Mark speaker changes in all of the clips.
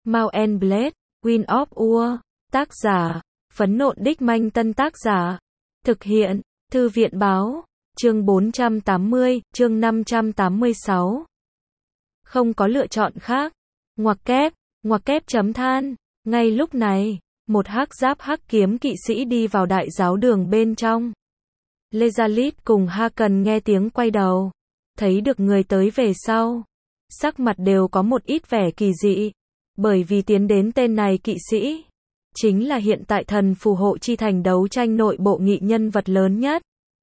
Speaker 1: Mount and Blade, Wind of War, tác giả, Phấn Nộn Đích Manh Tân tác giả, thực hiện, Thư viện báo, chương 480, chương 586. Không có lựa chọn khác, ngoặc kép chấm than, ngay lúc này, một hắc giáp hắc kiếm kỵ sĩ đi vào đại giáo đường bên trong. Lezalit cùng Hakan nghe tiếng quay đầu, thấy được người tới về sau, sắc mặt đều có một ít vẻ kỳ dị, bởi vì tiến đến tên này kỵ sĩ, chính là hiện tại thần phù hộ chi thành đấu tranh nội bộ nghị nhân vật lớn nhất.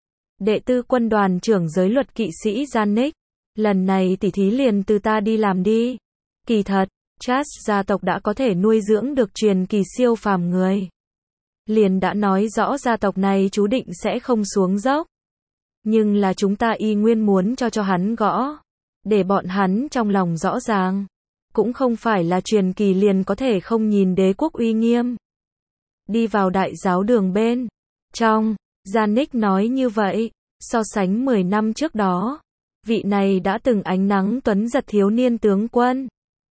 Speaker 1: Đệ tư quân đoàn trưởng giới luật kỵ sĩ Janik, lần này tỉ thí liền từ ta đi làm đi. Kỳ thật, Charles gia tộc đã có thể nuôi dưỡng được truyền kỳ siêu phàm người. Liền đã nói rõ gia tộc này chú định sẽ không xuống dốc. Nhưng là chúng ta y nguyên muốn cho hắn gõ, để bọn hắn trong lòng rõ ràng. Cũng không phải là truyền kỳ liền có thể không nhìn đế quốc uy nghiêm. Đi vào đại giáo đường bên trong, Janik nói như vậy, so sánh 10 năm trước đó, vị này đã từng ánh nắng tuấn giật thiếu niên tướng quân,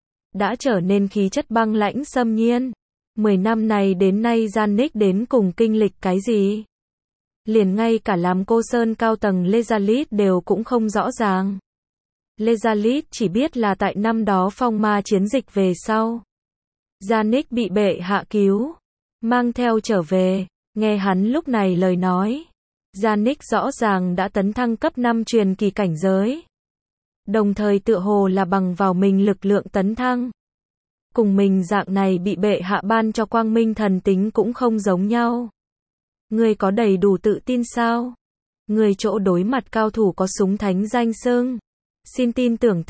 Speaker 1: đã trở nên khí chất băng lãnh xâm nhiên. 10 năm này đến nay Janik đến cùng kinh lịch cái gì? Liền ngay cả làm cô Sơn cao tầng Lezalit đều cũng không rõ ràng. Lezalit chỉ biết là tại năm đó phong ma chiến dịch về sau, Janik bị bệ hạ cứu, mang theo trở về. Nghe hắn lúc này lời nói, Janik rõ ràng đã tấn thăng cấp 5 truyền kỳ cảnh giới. Đồng thời tựa hồ là bằng vào mình lực lượng tấn thăng. Cùng mình dạng này bị bệ hạ ban cho quang minh thần tính cũng không giống nhau. Ngươi có đầy đủ tự tin sao? Ngươi chỗ đối mặt cao thủ có súng thánh danh xưng. Xin tin tưởng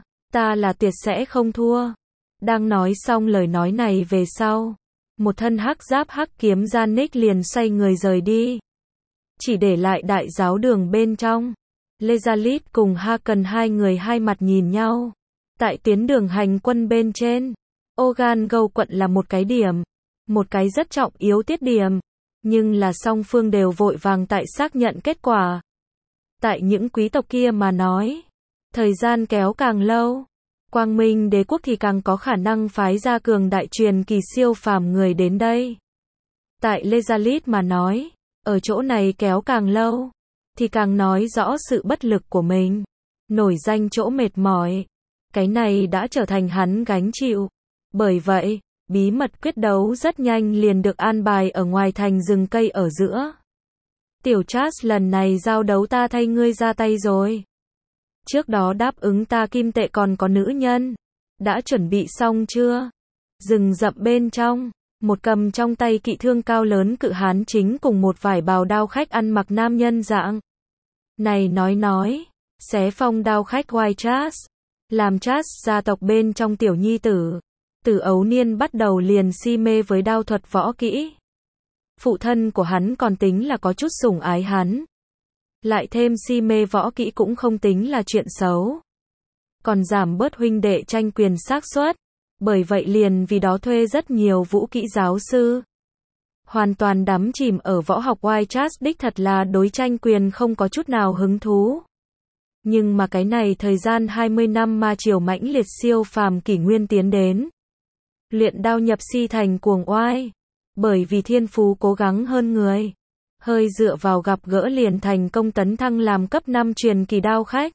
Speaker 1: ta là tuyệt sẽ không thua. Đang nói xong lời nói này về sau, một thân hắc giáp hắc kiếm Janik liền xoay người rời đi. Chỉ để lại đại giáo đường bên trong. Lezalit cùng Hakan hai người hai mặt nhìn nhau. Tại tuyến đường hành quân bên trên, Ogan Gâu quận là một cái điểm, một cái rất trọng yếu tiết điểm, nhưng là song phương đều vội vàng tại xác nhận kết quả. Tại những quý tộc kia mà nói, thời gian kéo càng lâu, Quang Minh đế quốc thì càng có khả năng phái ra cường đại truyền kỳ siêu phàm người đến đây. Tại Lezalit mà nói, ở chỗ này kéo càng lâu, thì càng nói rõ sự bất lực của mình, nổi danh chỗ mệt mỏi. Cái này đã trở thành hắn gánh chịu. Bởi vậy, bí mật quyết đấu rất nhanh liền được an bài ở ngoài thành rừng cây ở giữa. Tiểu Charles, lần này giao đấu ta thay ngươi ra tay rồi. Trước đó đáp ứng ta kim tệ còn có nữ nhân. Đã chuẩn bị xong chưa? Rừng rậm bên trong, một cầm trong tay kỵ thương cao lớn cự hán chính cùng một vải bào đao khách ăn mặc nam nhân dạng này nói, xé phong đao khách White Charles, làm Charles gia tộc bên trong tiểu nhi tử. Từ ấu niên bắt đầu liền si mê với đao thuật võ kỹ. Phụ thân của hắn còn tính là có chút sủng ái hắn. Lại thêm si mê võ kỹ cũng không tính là chuyện xấu. Còn giảm bớt huynh đệ tranh quyền xác suất. Bởi vậy liền vì đó thuê rất nhiều vũ kỹ giáo sư. Hoàn toàn đắm chìm ở võ học. White Charles đích thật là đối tranh quyền không có chút nào hứng thú. Nhưng mà cái này thời gian 20 năm ma triều mãnh liệt siêu phàm kỷ nguyên tiến đến. Luyện đao nhập si thành cuồng oai. Bởi vì thiên phú cố gắng hơn người. Hơi dựa vào gặp gỡ liền thành công tấn thăng làm cấp 5 truyền kỳ đao khách.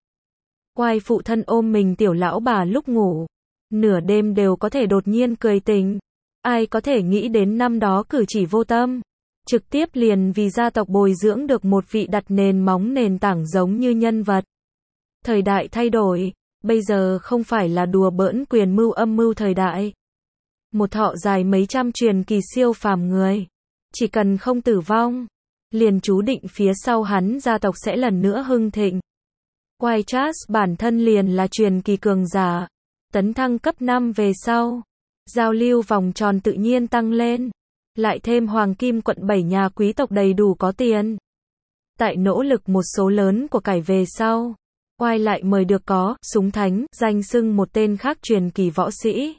Speaker 1: Oai phụ thân ôm mình tiểu lão bà lúc ngủ. Nửa đêm đều có thể đột nhiên cười tỉnh. Ai có thể nghĩ đến năm đó cử chỉ vô tâm. Trực tiếp liền vì gia tộc bồi dưỡng được một vị đặt nền móng nền tảng giống như nhân vật. Thời đại thay đổi. Bây giờ không phải là đùa bỡn quyền mưu âm mưu thời đại. Một thọ dài mấy trăm truyền kỳ siêu phàm người. Chỉ cần không tử vong, liền chú định phía sau hắn gia tộc sẽ lần nữa hưng thịnh. White Charles bản thân liền là truyền kỳ cường giả. Tấn thăng cấp 5 về sau, giao lưu vòng tròn tự nhiên tăng lên. Lại thêm Hoàng Kim quận 7 nhà quý tộc đầy đủ có tiền. Tại nỗ lực một số lớn của cải về sau, White lại mời được có súng thánh, danh xưng một tên khác truyền kỳ võ sĩ.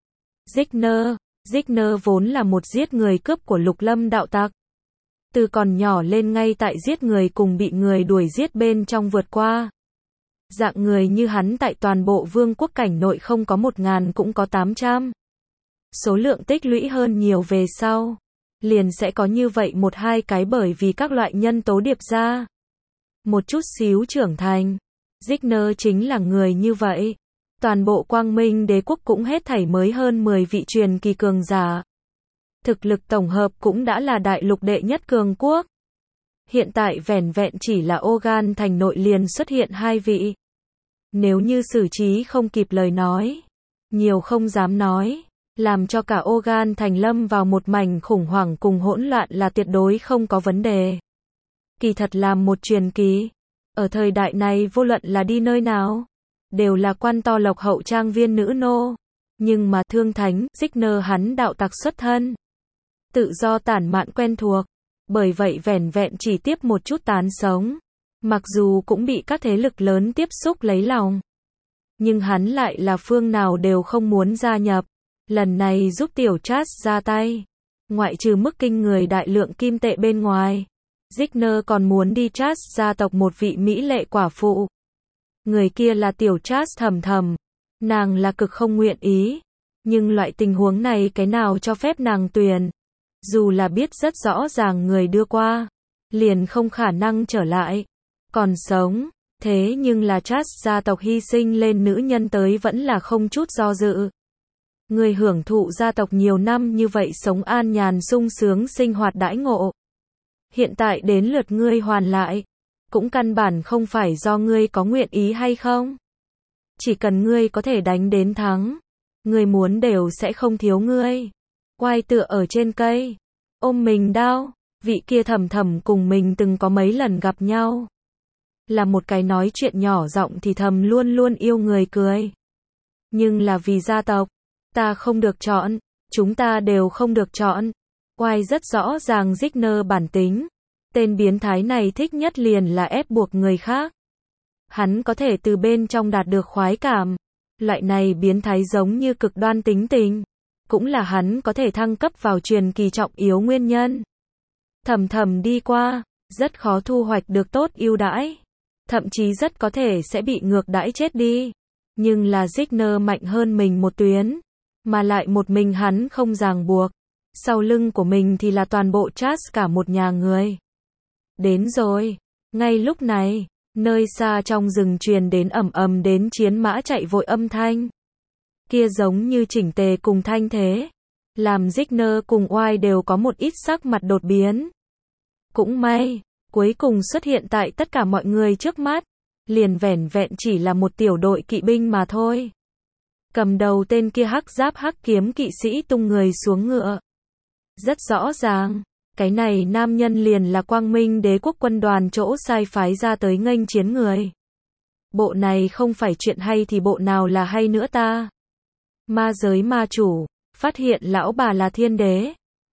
Speaker 1: Zigner vốn là một giết người cướp của Lục Lâm đạo tặc. Từ còn nhỏ lên ngay tại giết người cùng bị người đuổi giết bên trong vượt qua. Dạng người như hắn tại toàn bộ vương quốc cảnh nội không có 1000 cũng có 800. số lượng tích lũy hơn nhiều về sau. Liền sẽ có như vậy một hai cái bởi vì các loại nhân tố điệp ra. Một chút xíu trưởng thành. Ziggler chính là người như vậy. Toàn bộ Quang Minh Đế quốc cũng hết thảy mới hơn 10 vị truyền kỳ cường giả. Thực lực tổng hợp cũng đã là đại lục đệ nhất cường quốc. Hiện tại vẻn vẹn chỉ là Ogan thành nội liền xuất hiện 2 vị. Nếu như xử trí không kịp lời nói, nhiều không dám nói, làm cho cả Ogan thành lâm vào một mảnh khủng hoảng cùng hỗn loạn là tuyệt đối không có vấn đề. Kỳ thật làm một truyền kỳ, ở thời đại này vô luận là đi nơi nào, đều là quan to lộc hậu trang viên nữ nô. Nhưng mà Thương Thánh, Ziggler hắn đạo tặc xuất thân. Tự do tản mạn quen thuộc. Bởi vậy vẻn vẹn chỉ tiếp một chút tán sống. Mặc dù cũng bị các thế lực lớn tiếp xúc lấy lòng. Nhưng hắn lại là phương nào đều không muốn gia nhập. Lần này giúp tiểu Charles ra tay. Ngoại trừ mức kinh người đại lượng kim tệ bên ngoài. Ziggler còn muốn đi Charles gia tộc một vị mỹ lệ quả phụ. Người kia là tiểu Charles thầm thầm. Nàng là cực không nguyện ý. Nhưng loại tình huống này cái nào cho phép nàng tuyển. Dù là biết rất rõ ràng người đưa qua. Liền không khả năng trở lại. Còn sống. Thế nhưng là Charles gia tộc hy sinh lên nữ nhân tới vẫn là không chút do dự. Người hưởng thụ gia tộc nhiều năm như vậy sống an nhàn sung sướng sinh hoạt đãi ngộ. Hiện tại đến lượt ngươi hoàn lại. Cũng căn bản không phải do ngươi có nguyện ý hay không. Chỉ cần ngươi có thể đánh đến thắng. Ngươi muốn đều sẽ không thiếu ngươi. Quai tựa ở trên cây. Ôm mình đau. Vị kia thầm thầm cùng mình từng có mấy lần gặp nhau. Là một cái nói chuyện nhỏ giọng thì thầm luôn luôn yêu người cười. Nhưng là vì gia tộc. Ta không được chọn. Chúng ta đều không được chọn. Quai rất rõ ràng Ziggler bản tính. Tên biến thái này thích nhất liền là ép buộc người khác. Hắn có thể từ bên trong đạt được khoái cảm. Loại này biến thái giống như cực đoan tính tình. Cũng là hắn có thể thăng cấp vào truyền kỳ trọng yếu nguyên nhân. Thầm thầm đi qua, rất khó thu hoạch được tốt ưu đãi. Thậm chí rất có thể sẽ bị ngược đãi chết đi. Nhưng là Ziggler mạnh hơn mình một tuyến. Mà lại một mình hắn không ràng buộc. Sau lưng của mình thì là toàn bộ Charles cả một nhà người. Đến rồi. Ngay lúc này, nơi xa trong rừng truyền đến ầm ầm đến chiến mã chạy vội âm thanh. Kia giống như chỉnh tề cùng thanh thế. Làm Ziggler cùng Oai đều có một ít sắc mặt đột biến. Cũng may, cuối cùng xuất hiện tại tất cả mọi người trước mắt. Liền vẻn vẹn chỉ là một tiểu đội kỵ binh mà thôi. Cầm đầu tên kia hắc giáp hắc kiếm kỵ sĩ tung người xuống ngựa. Rất rõ ràng, cái này nam nhân liền là Quang Minh Đế quốc quân đoàn chỗ sai phái ra tới nghênh chiến người. Bộ này không phải chuyện hay thì bộ nào là hay nữa ta. Ma giới ma chủ, phát hiện lão bà là thiên đế.